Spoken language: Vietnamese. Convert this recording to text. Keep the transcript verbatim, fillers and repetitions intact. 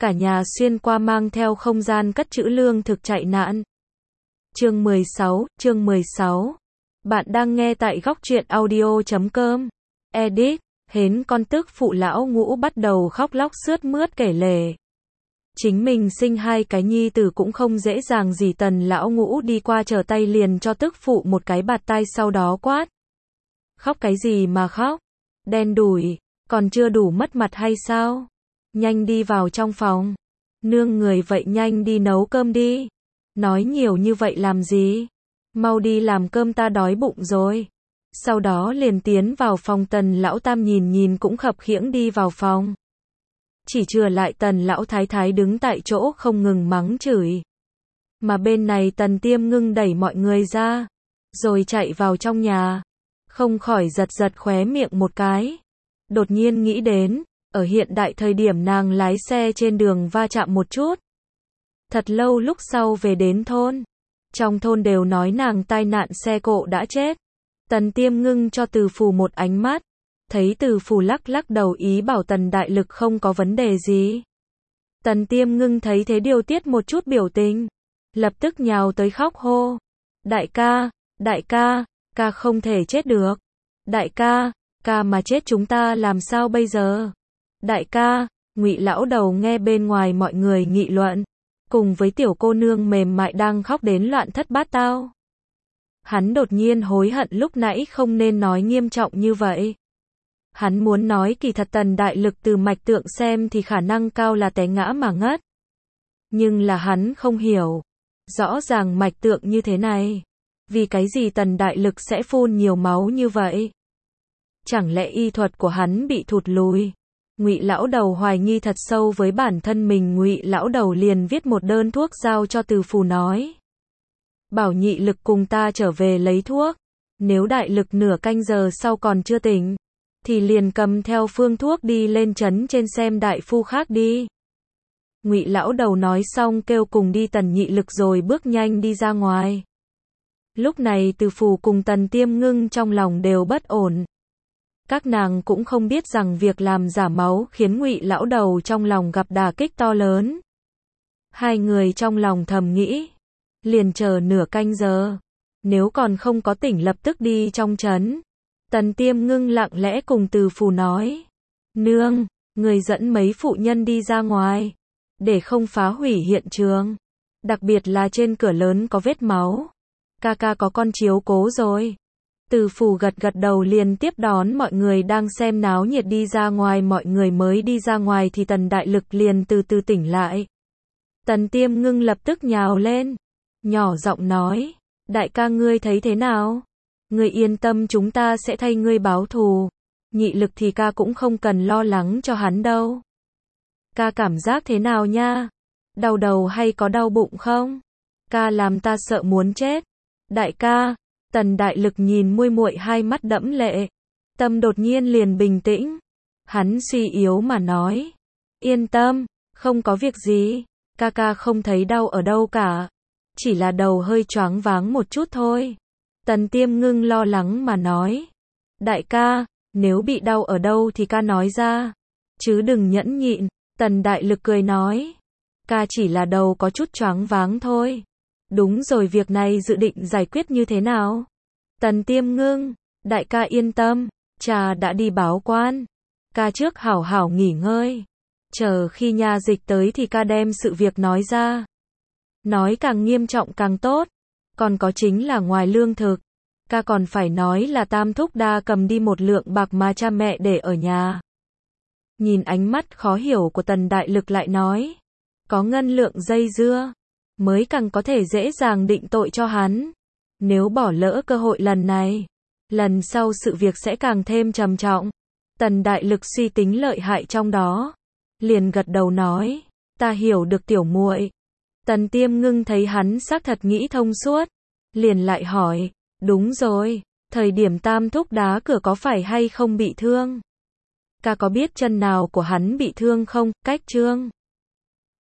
cả nhà xuyên qua mang theo không gian cất trữ lương thực chạy nạn. Chương mười sáu, chương mười sáu. Bạn đang nghe tại góc truyện audio chấm com. Edit, hến con tức phụ lão Ngũ bắt đầu khóc lóc sướt mướt kể lể. Chính mình sinh hai cái nhi tử cũng không dễ dàng gì, Tần lão Ngũ đi qua trở tay liền cho tức phụ một cái bạt tai, sau đó quát. Khóc cái gì mà khóc? Đen đủi, còn chưa đủ mất mặt hay sao? Nhanh đi vào trong phòng. Nương người vậy nhanh đi nấu cơm đi. Nói nhiều như vậy làm gì? Mau đi làm cơm, ta đói bụng rồi. Sau đó liền tiến vào phòng. Tần lão tam nhìn nhìn cũng khập khiễng đi vào phòng. Chỉ chừa lại Tần lão thái thái đứng tại chỗ không ngừng mắng chửi. Mà bên này Tần Tiêm Ngưng đẩy mọi người ra, rồi chạy vào trong nhà. Không khỏi giật giật khóe miệng một cái. Đột nhiên nghĩ đến, ở hiện đại thời điểm nàng lái xe trên đường va chạm một chút. Thật lâu lúc sau về đến thôn. Trong thôn đều nói nàng tai nạn xe cộ đã chết. Tần Tiêm Ngưng cho Từ Phù một ánh mắt. Thấy Từ Phù lắc lắc đầu ý bảo Tần Đại Lực không có vấn đề gì. Tần Tiêm Ngưng thấy thế điều tiết một chút biểu tình. Lập tức nhào tới khóc hô. Đại ca, đại ca, ca không thể chết được. Đại ca, ca mà chết chúng ta làm sao bây giờ? Đại ca, Ngụy lão đầu nghe bên ngoài mọi người nghị luận, cùng với tiểu cô nương mềm mại đang khóc đến loạn thất bát tao. Hắn đột nhiên hối hận lúc nãy không nên nói nghiêm trọng như vậy. Hắn muốn nói kỳ thật Tần Đại Lực từ mạch tượng xem thì khả năng cao là té ngã mà ngất. Nhưng là hắn không hiểu. Rõ ràng mạch tượng như thế này. Vì cái gì Tần Đại Lực sẽ phun nhiều máu như vậy? Chẳng lẽ y thuật của hắn bị thụt lùi? Ngụy lão đầu hoài nghi thật sâu với bản thân mình. Ngụy lão đầu liền viết một đơn thuốc giao cho Từ Phù nói. Bảo Nhị Lực cùng ta trở về lấy thuốc. Nếu Đại Lực nửa canh giờ sau còn chưa tỉnh, thì liền cầm theo phương thuốc đi lên trấn trên xem đại phu khác đi. Ngụy lão đầu nói xong kêu cùng đi Tần Nhị Lực rồi bước nhanh đi ra ngoài. Lúc này Từ Phù cùng Tần Tiêm Ngưng trong lòng đều bất ổn. Các nàng cũng không biết rằng việc làm giả máu khiến Ngụy lão đầu trong lòng gặp đả kích to lớn. Hai người trong lòng thầm nghĩ, liền chờ nửa canh giờ, nếu còn không có tỉnh lập tức đi trong trấn. Tần Tiêm Ngưng lặng lẽ cùng Từ Phù nói, nương, người dẫn mấy phụ nhân đi ra ngoài, để không phá hủy hiện trường, đặc biệt là trên cửa lớn có vết máu. Ca ca có con chiếu cố rồi. Từ Phù gật gật đầu liền tiếp đón mọi người đang xem náo nhiệt đi ra ngoài. Mọi người mới đi ra ngoài thì Tần Đại Lực liền từ từ tỉnh lại. Tần Tiêm Ngưng lập tức nhào lên, nhỏ giọng nói, đại ca ngươi thấy thế nào? Ngươi yên tâm, chúng ta sẽ thay ngươi báo thù. Nhị Lực thì ca cũng không cần lo lắng cho hắn đâu. Ca cảm giác thế nào nha? Đau đầu hay có đau bụng không? Ca làm ta sợ muốn chết. Đại ca, Tần Đại Lực nhìn muội muội hai mắt đẫm lệ, tâm đột nhiên liền bình tĩnh. Hắn suy yếu mà nói, yên tâm, không có việc gì, ca ca không thấy đau ở đâu cả, chỉ là đầu hơi choáng váng một chút thôi. Tần Tiêm Ngưng lo lắng mà nói, đại ca, nếu bị đau ở đâu thì ca nói ra, chứ đừng nhẫn nhịn. Tần Đại Lực cười nói, ca chỉ là đầu có chút choáng váng thôi. Đúng rồi, việc này dự định giải quyết như thế nào? Tần Tiêm Ngưng, đại ca yên tâm, cha đã đi báo quan. Ca trước hảo hảo nghỉ ngơi. Chờ khi nha dịch tới thì ca đem sự việc nói ra. Nói càng nghiêm trọng càng tốt. Còn có chính là ngoài lương thực, ca còn phải nói là Tam thúc đa cầm đi một lượng bạc mà cha mẹ để ở nhà. Nhìn ánh mắt khó hiểu của Tần Đại Lực lại nói, có ngân lượng dây dưa, mới càng có thể dễ dàng định tội cho hắn. Nếu bỏ lỡ cơ hội lần này, lần sau sự việc sẽ càng thêm trầm trọng. Tần Đại Lực suy tính lợi hại trong đó, liền gật đầu nói, ta hiểu được tiểu muội. Tần Tiêm Ngưng thấy hắn xác thật nghĩ thông suốt, liền lại hỏi, đúng rồi, thời điểm Tam thúc đá cửa có phải hay không bị thương? Ca có biết chân nào của hắn bị thương không? Cách Trương